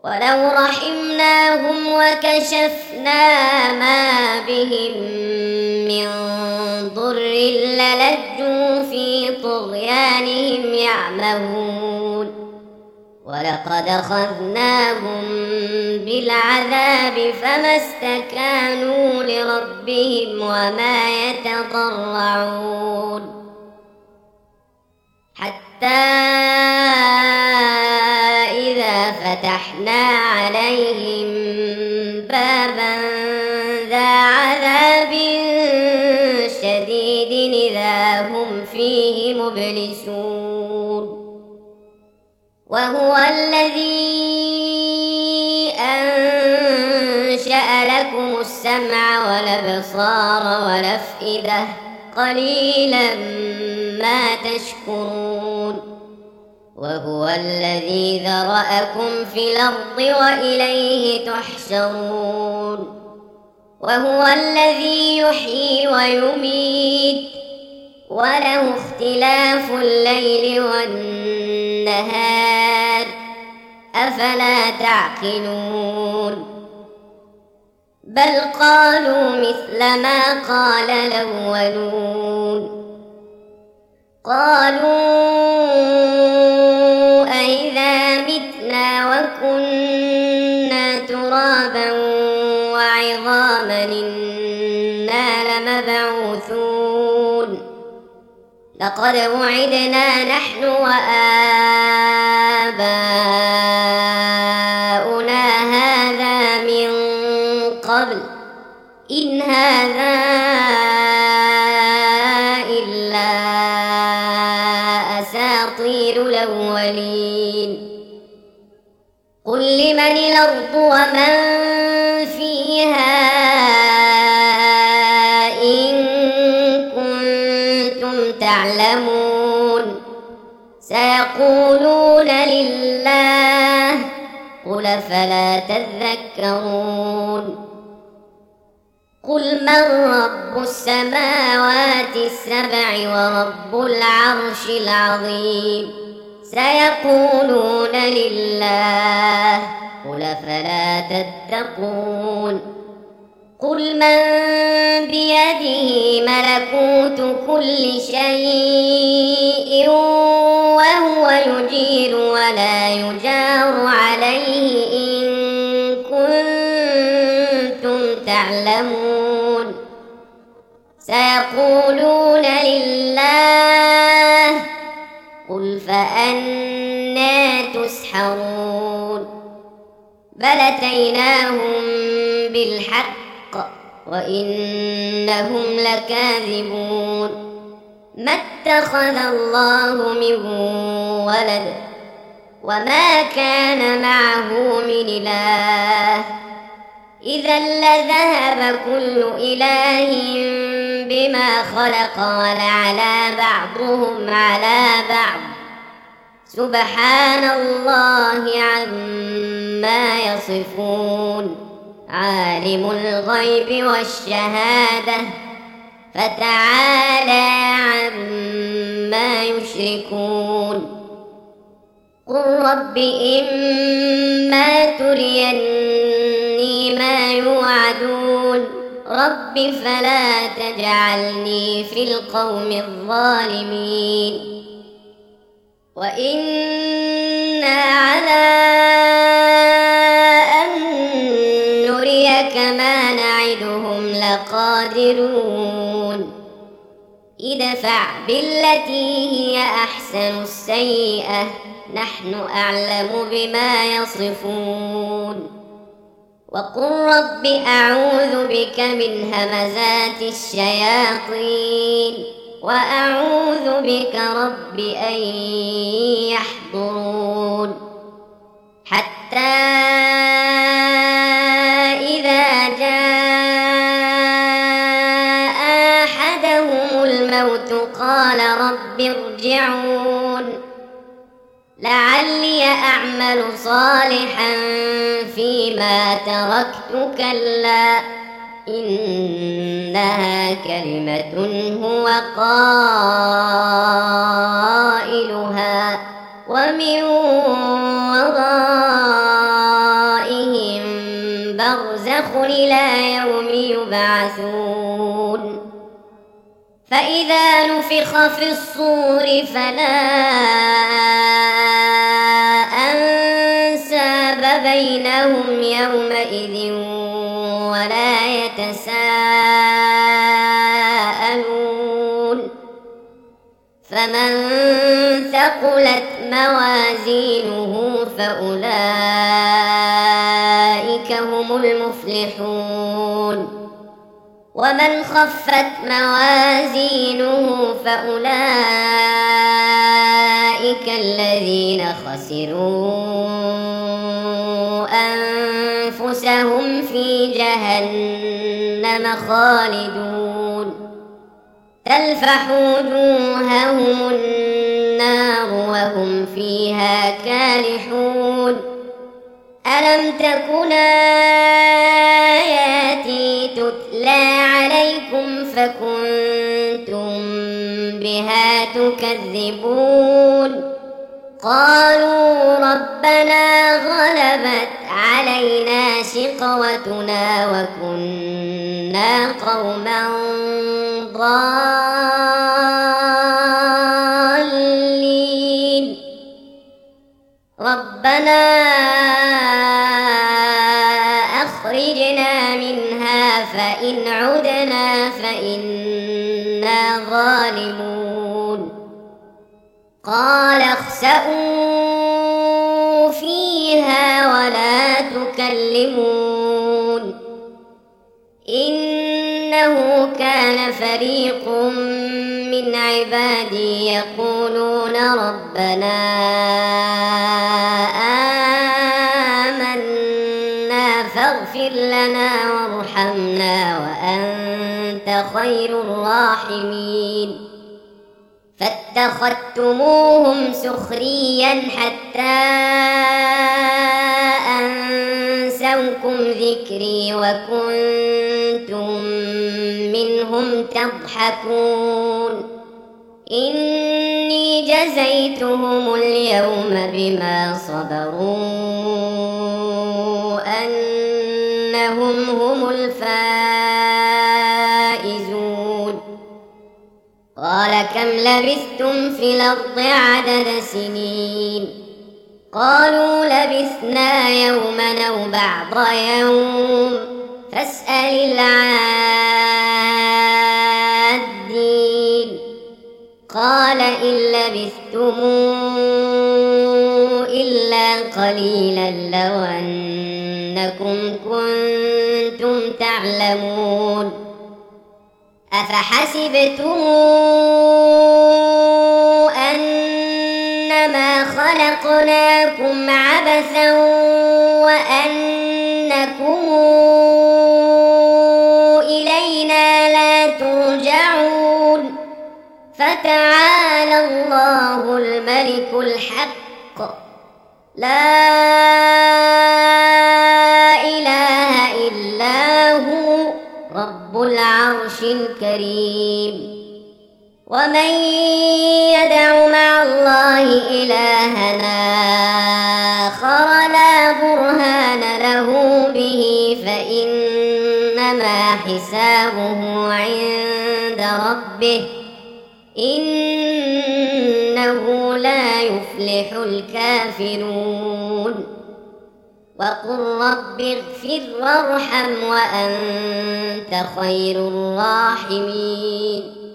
ولو رحمناهم وكشفنا ما بهم من ضر للجوا في طغيانهم يعمهون ولقد أخذناهم بالعذاب فما استكانوا لربهم وما يتضرعون حتى إذا فتحنا عليهم بابا ذا عذاب شديد إذا هم فيه مبلسون وهو الذي أنشأ لكم السمع والأبصار والأفئدة قليلا ما تشكرون وهو الذي ذرأكم في الأرض وإليه تحشرون وهو الذي يحيي ويميت وله اختلاف الليل والنهار أفلا تعقلون بل قالوا مثل ما قال الأولون قالوا أئذا متنا وكنا ترابا وعظاما إنا لمبعوثون لقد وعدنا نحن وآباؤنا هذا من قبل إن هذا إلا أساطير الأولين قل لمن الأرض ومن فيها إن كنتم تعلمون سيقولون لله قل فلا تذكرون قل من رب السماوات السبع ورب العرش العظيم سيقولون لله قل فلا تتقون قل من بيده ملكوت كل شيء وهو يجير ولا يجار عليه إن كنتم تعلمون سيقولون لله قل فأنى تسحرون بل أتيناهم بالحق وإنهم لكاذبون ما اتخذ الله من ولد وما كان معه من إله إذا لذهب كل إله بما خلق ولعلى بعضهم على بعض سبحان الله عما يصفون عالم الغيب والشهادة فتعالى عما يشركون قل رب إما تريني ما يوعدون رب فلا تجعلني في القوم الظالمين وإنا على أن نريك ما نعدهم لقادرون ادفع بالتي هي أحسن السيئة نحن أعلم بما يصفون وقل رب أعوذ بك من همزات الشياطين وأعوذ بك رب أن يحضرون حتى إذا جاء أحدهم الموت قال رب ارجعون لعلي أعمل صالحا فيما تركت كلا إنها كلمة هو قائلها ومن برزخ إلى يوم يبعثون فإذا نفخ في الصور فلا أنساب بينهم يومئذ ولا يتساءلون فمن ثقلت موازينه فأولئك هم المفلحون ومن خفت موازينه فأولئك الذين خسروا أنفسهم في جهنم خالدون تلفح وجوههم النار وهم فيها كالحون ألم تكن آياتي تتلى عليكم فكنتم بها تكذبون قالوا ربنا غلبت علينا شقوتنا وكنا قوما ضالين ربنا أخرجنا منها فإن عدنا فإنا ظالمون قال اخسئوا فيها ولا تكلمون إنه كان فريق من عبادي يقولون ربنا آمنا فاغفر لنا وارحمنا وأنت خير الراحمين فاتخذتموهم سخريا حتى أنسوكم ذكري وكنتم منهم تضحكون إني جزيتهم اليوم بما صبروا أنهم هم الفائزون قال كم لبثتم في الأرض عدد سنين قالوا لبثنا يوما أو بعض يوم فاسأل العادين قال إن لبثتم إلا قليلا لو أنكم كنتم تعلمون أفحسبتم أنما خلقناكم عبثا وأنكم إلينا لا ترجعون فتعالى الله الملك الحق لا إله إلا هو رب العرش الكريم ومن يدع مع الله إلهنا آخر لا برهان له به فإنما حسابه عند ربه إنه لا يفلح الكافرون وقل رب اغفر وارحم وأنت خير الراحمين